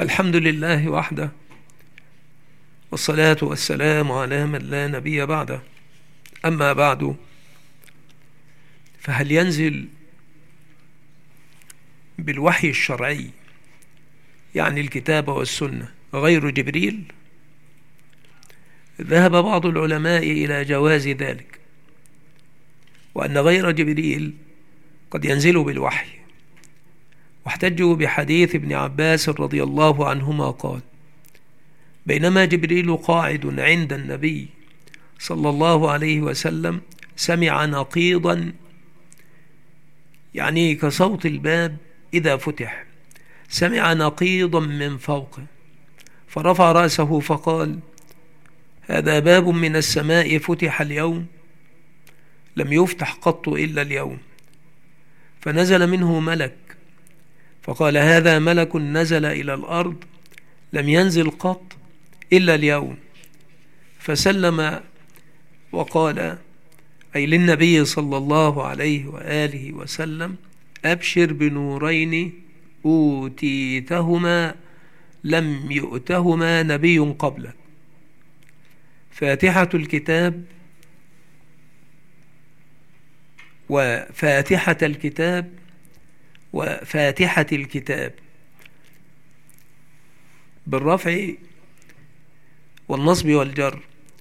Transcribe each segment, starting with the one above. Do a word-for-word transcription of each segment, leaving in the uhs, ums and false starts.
الحمد لله وحده، والصلاة والسلام على من لا نبي بعده. أما بعد، فهل ينزل بالوحي الشرعي يعني الكتاب والسنة غير جبريل؟ ذهب بعض العلماء إلى جواز ذلك، وأن غير جبريل قد ينزل بالوحي، واحتجوا بحديث ابن عباس رضي الله عنهما قال: بينما جبريل قاعد عند النبي صلى الله عليه وسلم سمع نقيضا، يعني كصوت الباب إذا فتح، سمع نقيضا من فوقه، فرفع رأسه فقال: هذا باب من السماء فتح اليوم، لم يفتح قط إلا اليوم. فنزل منه ملك فقال: هذا ملك نزل إلى الأرض، لم ينزل قط إلا اليوم. فسلم وقال، أي للنبي صلى الله عليه وآله وسلم: أبشر بنورين أوتيتهما لم يؤتهما نبي قبلك، فاتحة الكتاب وفاتحة الكتاب وفاتحة الكتاب بالرفع والنصب والجر.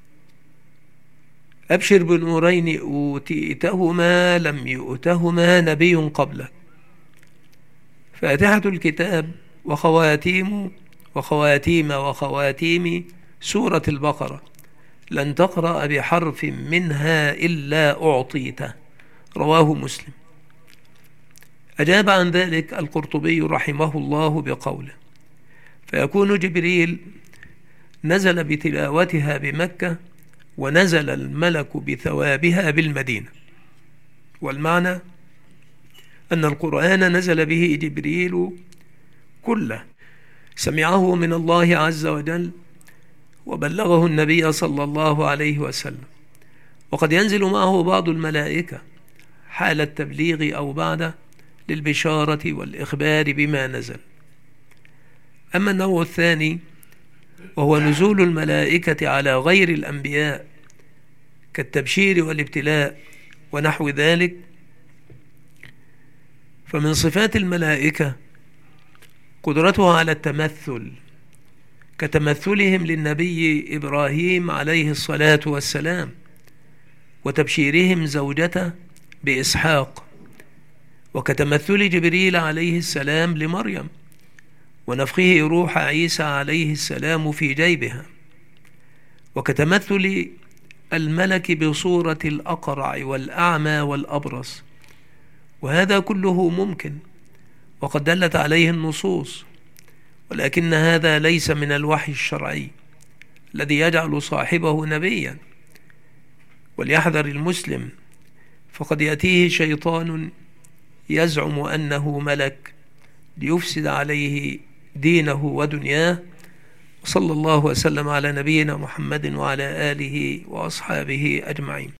أبشر بنورين أوتيتهما لم يؤتهما نبي قبلك. فاتحة الكتاب وخواتيم وخواتيم وخواتيم سورة البقرة، لن تقرأ بحرف منها إلا أعطيته، رواه مسلم. أجاب عن ذلك القرطبي رحمه الله بقوله: فيكون جبريل نزل بتلاوتها بمكة، ونزل الملك بثوابها بالمدينة. والمعنى أن القرآن نزل به جبريل كله، سمعه من الله عز وجل وبلغه النبي صلى الله عليه وسلم. وقد ينزل معه بعض الملائكة حال التبليغ أو بعده للبشارة والإخبار بما نزل. أما النوع الثاني وهو نزول الملائكة على غير الأنبياء كالتبشير والابتلاء ونحو ذلك، فمن صفات الملائكة قدرتها على التمثل، كتمثلهم للنبي إبراهيم عليه الصلاة والسلام، وتبشيرهم زوجته بإسحاق، وكتمثل جبريل عليه السلام لمريم، ونفخه روح عيسى عليه السلام في جيبها، وكتمثل الملك بصورة الأقرع والأعمى والأبرص. وهذا كله ممكن وقد دلت عليه النصوص، ولكن هذا ليس من الوحي الشرعي الذي يجعل صاحبه نبيا. وليحذر المسلم، فقد يأتيه شيطان يزعم أنه ملك ليفسد عليه دينه ودنياه. صلى الله وسلم على نبينا محمد وعلى آله وأصحابه أجمعين.